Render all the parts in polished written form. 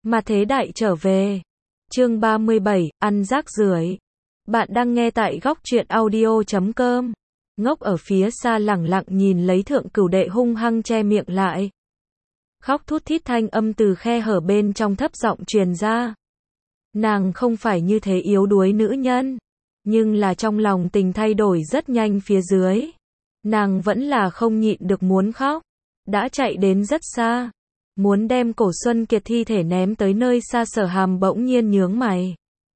Mà thế đại trở về. Chương 37, ăn rác rưởi. Bạn đang nghe tại góc truyện audio.com. Ngốc ở phía xa lẳng lặng nhìn lấy Thượng Cửu Đệ hung hăng che miệng lại. Khóc thút thít thanh âm từ khe hở bên trong thấp giọng truyền ra. Nàng không phải như thế yếu đuối nữ nhân, nhưng là trong lòng tình thay đổi rất nhanh phía dưới. Nàng vẫn là không nhịn được muốn khóc, đã chạy đến rất xa, muốn đem Cổ Xuân Kiệt thi thể ném tới nơi xa. Sở Hàm bỗng nhiên nhướng mày.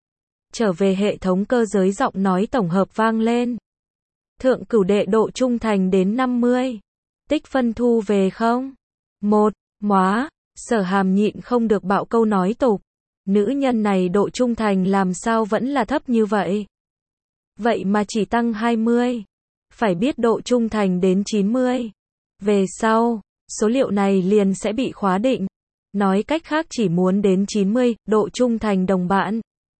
Trở về hệ thống cơ giới giọng nói tổng hợp vang lên. Thượng Cửu Đệ độ trung thành đến 50. Tích phân thu về không? Một, móa, Sở Hàm nhịn không được bạo câu nói tục. Nữ nhân này độ trung thành làm sao vẫn là thấp như vậy? Vậy mà chỉ tăng 20. Phải biết độ trung thành đến 90. Về sau, số liệu này liền sẽ bị khóa định. Nói cách khác chỉ muốn đến 90, độ trung thành đồng bạn.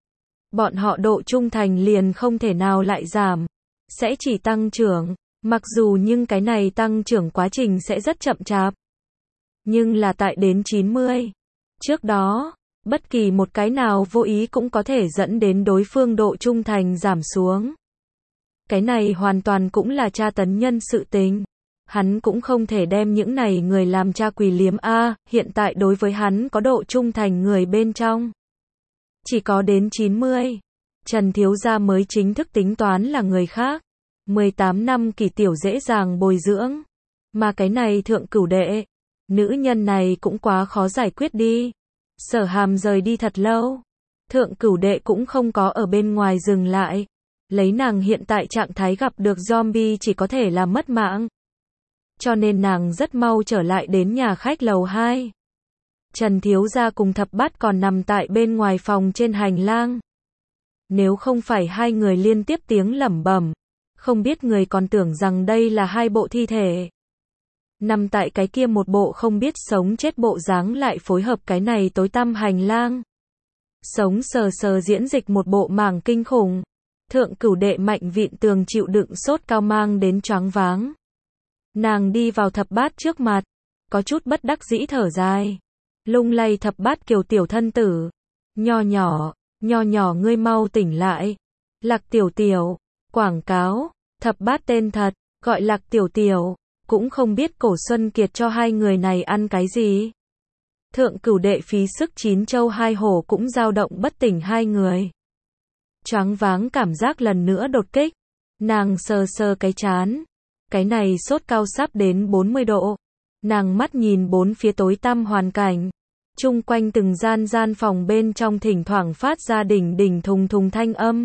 Bọn họ độ trung thành liền không thể nào lại giảm. Sẽ chỉ tăng trưởng. Mặc dù nhưng cái này tăng trưởng quá trình sẽ rất chậm chạp. Nhưng là tại đến 90. Trước đó, bất kỳ một cái nào vô ý cũng có thể dẫn đến đối phương độ trung thành giảm xuống. Cái này hoàn toàn cũng là tra tấn nhân sự tình. Hắn cũng không thể đem những này người làm cha quỳ liếm a. Hiện tại đối với hắn có độ trung thành người bên trong chỉ có đến 90. Trần thiếu gia mới chính thức tính toán là người khác. 18 năm kỳ tiểu dễ dàng bồi dưỡng. Mà cái này Thượng Cửu Đệ, nữ nhân này cũng quá khó giải quyết đi. Sở Hàm rời đi thật lâu. Thượng Cửu Đệ cũng không có ở bên ngoài dừng lại. Lấy nàng hiện tại trạng thái gặp được zombie chỉ có thể là mất mạng. Cho nên nàng rất mau trở lại đến nhà khách lầu 2. Trần thiếu gia cùng Thập Bát còn nằm tại bên ngoài phòng trên hành lang. Nếu không phải hai người liên tiếp tiếng lẩm bẩm, không biết người còn tưởng rằng đây là hai bộ thi thể. Nằm tại cái kia một bộ không biết sống chết bộ dáng lại phối hợp cái này tối tăm hành lang. Sống sờ sờ diễn dịch một bộ mảng kinh khủng. Thượng Cửu Đệ mạnh vịn tường chịu đựng sốt cao mang đến choáng váng. Nàng đi vào Thập Bát trước mặt, có chút bất đắc dĩ thở dài. Lung lay Thập Bát kiều tiểu thân tử. Nho nhỏ ngươi mau tỉnh lại. Lạc Tiểu Tiểu, quảng cáo, Thập Bát tên thật, gọi Lạc Tiểu Tiểu, cũng không biết Cổ Xuân Kiệt cho hai người này ăn cái gì. Thượng Cửu Đệ phí sức 9 châu 2 hổ cũng dao động bất tỉnh hai người. Choáng váng cảm giác lần nữa đột kích. Nàng sờ sờ cái trán. Cái này sốt cao sắp đến 40 độ. Nàng mắt nhìn bốn phía tối tăm hoàn cảnh. Chung quanh từng gian phòng bên trong thỉnh thoảng phát ra đỉnh đỉnh thùng thùng thanh âm.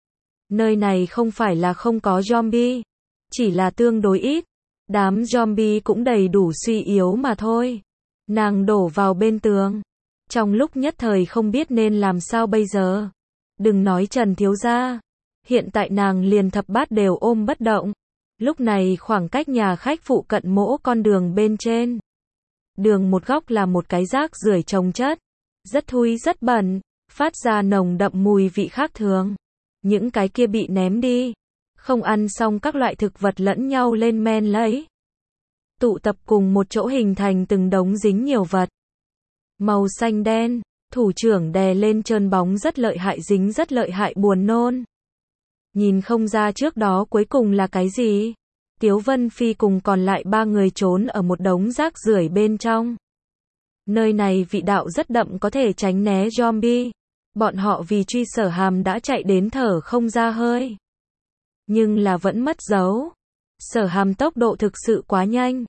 Nơi này không phải là không có zombie. Chỉ là tương đối ít. Đám zombie cũng đầy đủ suy yếu mà thôi. Nàng đổ vào bên tường. Trong lúc nhất thời không biết nên làm sao bây giờ. Đừng nói Trần thiếu gia. Hiện tại nàng liền Thập Bát đều ôm bất động. Lúc này khoảng cách nhà khách phụ cận mỗi con đường bên trên. Đường một góc là một cái rác rưởi chồng chất. Rất thui rất bẩn. Phát ra nồng đậm mùi vị khác thường. Những cái kia bị ném đi. Không ăn xong các loại thực vật lẫn nhau lên men lấy. Tụ tập cùng một chỗ hình thành từng đống dính nhiều vật. Màu xanh đen. Thủ trưởng đè lên trơn bóng rất lợi hại dính rất lợi hại buồn nôn. Nhìn không ra trước đó cuối cùng là cái gì. Tiếu Vân Phi cùng còn lại 3 người trốn ở một đống rác rưởi bên trong. Nơi này vị đạo rất đậm có thể tránh né zombie. Bọn họ vì truy Sở Hàm đã chạy đến thở không ra hơi. Nhưng là vẫn mất dấu. Sở Hàm tốc độ thực sự quá nhanh.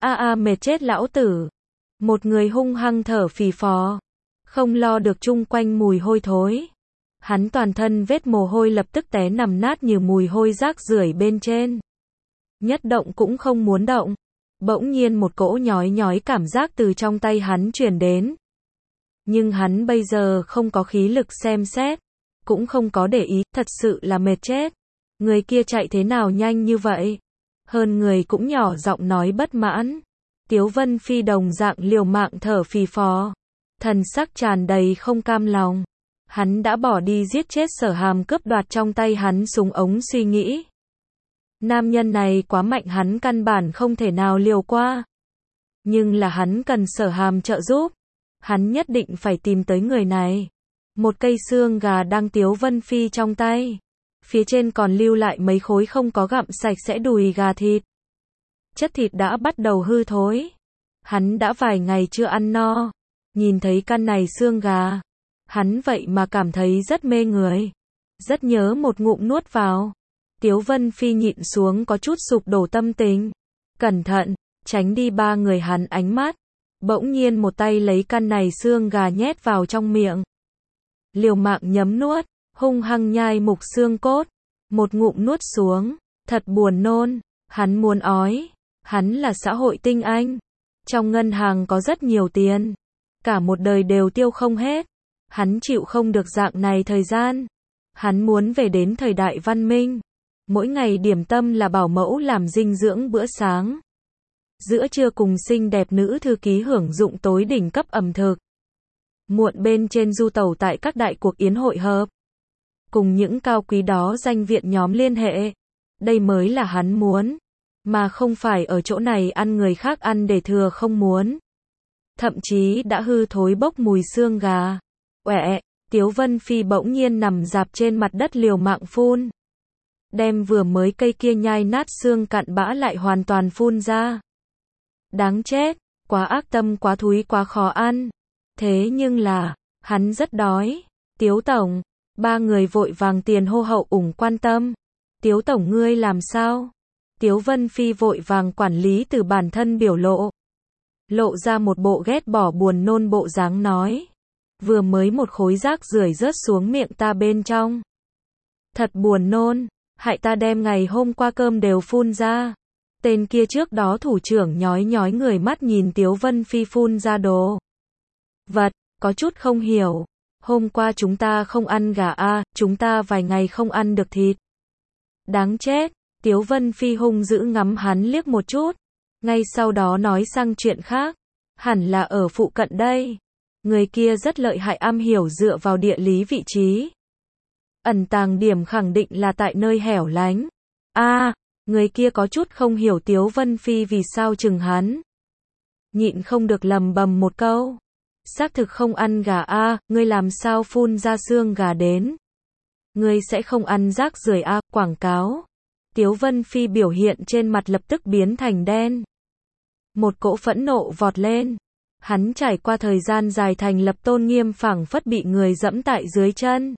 Mệt chết lão tử. Một người hung hăng thở phì phò. Không lo được chung quanh mùi hôi thối. Hắn toàn thân vết mồ hôi lập tức té nằm nát như mùi hôi rác rưởi bên trên. Nhất động cũng không muốn động. Bỗng nhiên một cỗ nhói nhói cảm giác từ trong tay hắn truyền đến. Nhưng hắn bây giờ không có khí lực xem xét. Cũng không có để ý, thật sự là mệt chết. Người kia chạy thế nào nhanh như vậy? Hơn người cũng nhỏ giọng nói bất mãn. Tiếu Vân Phi đồng dạng liều mạng thở phì phò. Thần sắc tràn đầy không cam lòng. Hắn đã bỏ đi giết chết Sở Hàm cướp đoạt trong tay hắn súng ống suy nghĩ. Nam nhân này quá mạnh hắn căn bản không thể nào liều qua. Nhưng là hắn cần Sở Hàm trợ giúp. Hắn nhất định phải tìm tới người này. Một cây xương gà đang Tiếu Vân Phi trong tay. Phía trên còn lưu lại mấy khối không có gặm sạch sẽ đùi gà thịt. Chất thịt đã bắt đầu hư thối. Hắn đã vài ngày chưa ăn no. Nhìn thấy căn này xương gà. Hắn vậy mà cảm thấy rất mê người. Rất nhớ một ngụm nuốt vào. Tiếu Vân Phi nhịn xuống có chút sụp đổ tâm tình. Cẩn thận, tránh đi ba người hắn ánh mắt. Bỗng nhiên một tay lấy căn này xương gà nhét vào trong miệng. Liều mạng nhấm nuốt, hung hăng nhai mục xương cốt. Một ngụm nuốt xuống, thật buồn nôn. Hắn muốn ói. Hắn là xã hội tinh anh. Trong ngân hàng có rất nhiều tiền. Cả một đời đều tiêu không hết. Hắn chịu không được dạng này thời gian. Hắn muốn về đến thời đại văn minh. Mỗi ngày điểm tâm là bảo mẫu làm dinh dưỡng bữa sáng. Giữa trưa cùng xinh đẹp nữ thư ký hưởng dụng tối đỉnh cấp ẩm thực. Muộn bên trên du tàu tại các đại cuộc yến hội hợp. Cùng những cao quý đó danh viện nhóm liên hệ. Đây mới là hắn muốn. Mà không phải ở chỗ này ăn người khác ăn để thừa không muốn. Thậm chí đã hư thối bốc mùi xương gà. Uệ, Tiếu Vân Phi bỗng nhiên nằm dạp trên mặt đất liều mạng phun. Đem vừa mới cây kia nhai nát xương cặn bã lại hoàn toàn phun ra. Đáng chết, quá ác tâm quá thúi quá khó ăn. Thế nhưng là, hắn rất đói. Tiếu Tổng, ba người vội vàng tiền hô hậu ủng quan tâm. Tiếu Tổng ngươi làm sao? Tiếu Vân Phi vội vàng quản lý từ bản thân biểu lộ. Lộ ra một bộ ghét bỏ buồn nôn bộ dáng nói. Vừa mới một khối rác rưởi rớt xuống miệng ta bên trong. Thật buồn nôn, hại ta đem ngày hôm qua cơm đều phun ra. Tên kia trước đó thủ trưởng nhói nhói người mắt nhìn Tiếu Vân Phi phun ra đồ vật, có chút không hiểu. Hôm qua chúng ta không ăn gà a, chúng ta vài ngày không ăn được thịt. Đáng chết, Tiếu Vân Phi hung dữ ngắm hắn liếc một chút. Ngay sau đó nói sang chuyện khác. Hẳn là ở phụ cận đây. Người kia rất lợi hại am hiểu dựa vào địa lý vị trí. Ẩn tàng điểm khẳng định là tại nơi hẻo lánh. Người kia có chút không hiểu Tiếu Vân Phi vì sao chừng hắn. Nhịn không được lầm bầm một câu. Xác thực không ăn gà ngươi làm sao phun ra xương gà đến. Ngươi sẽ không ăn rác rưởi quảng cáo. Tiếu Vân Phi biểu hiện trên mặt lập tức biến thành đen. Một cỗ phẫn nộ vọt lên. Hắn trải qua thời gian dài thành lập tôn nghiêm phảng phất bị người dẫm tại dưới chân.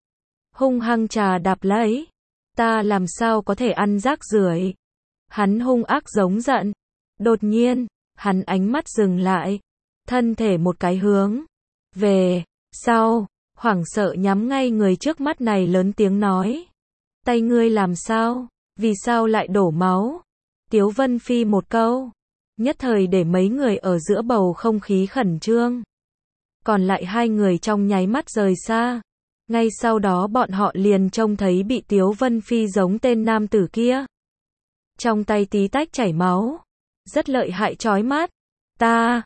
Hung hăng trà đạp lấy. Ta làm sao có thể ăn rác rưởi? Hắn hung ác giống giận. Đột nhiên, hắn ánh mắt dừng lại. Thân thể một cái hướng. Về, sau, hoảng sợ nhắm ngay người trước mắt này lớn tiếng nói. Tay ngươi làm sao? Vì sao lại đổ máu? Tiếu Vân Phi một câu. Nhất thời để mấy người ở giữa bầu không khí khẩn trương. Còn lại hai người trong nháy mắt rời xa. Ngay sau đó bọn họ liền trông thấy bị Tiếu Vân Phi giống tên nam tử kia. Trong tay tí tách chảy máu. Rất lợi hại chói mắt. Ta,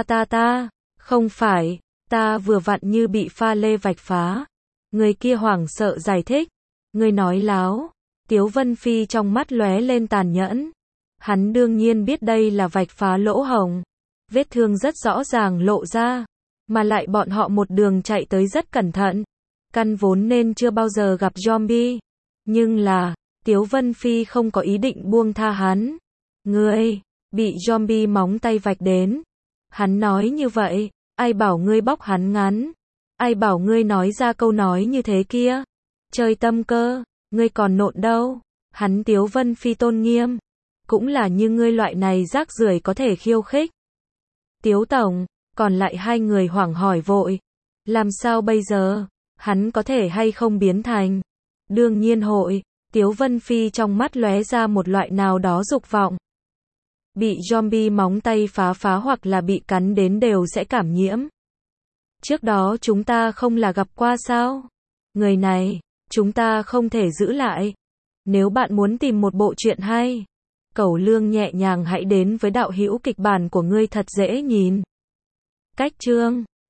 không phải, ta vừa vặn như bị pha lê vạch phá. Người kia hoảng sợ giải thích. Người nói láo. Tiếu Vân Phi trong mắt lóe lên tàn nhẫn. Hắn đương nhiên biết đây là vạch phá lỗ hổng. Vết thương rất rõ ràng lộ ra. Mà lại bọn họ một đường chạy tới rất cẩn thận. Căn vốn nên chưa bao giờ gặp zombie. Nhưng là, Tiếu Vân Phi không có ý định buông tha hắn. Ngươi, bị zombie móng tay vạch đến. Hắn nói như vậy, ai bảo ngươi bóc hắn ngắn. Ai bảo ngươi nói ra câu nói như thế kia. Chơi tâm cơ, ngươi còn nộn đâu. Hắn Tiếu Vân Phi tôn nghiêm. Cũng là như ngươi loại này rác rưởi có thể khiêu khích. Tiếu Tổng, còn lại hai người hoảng hỏi vội. Làm sao bây giờ? Hắn có thể hay không biến thành? Đương nhiên hội. Tiếu Vân Phi trong mắt lóe ra một loại nào đó dục vọng. Bị zombie móng tay phá hoặc là bị cắn đến đều sẽ cảm nhiễm. Trước đó chúng ta không là gặp qua sao? Người này, chúng ta không thể giữ lại. Nếu bạn muốn tìm một bộ truyện hay, Cẩu Lương nhẹ nhàng hãy đến với đạo hữu kịch bản của ngươi thật dễ nhìn. Cách chương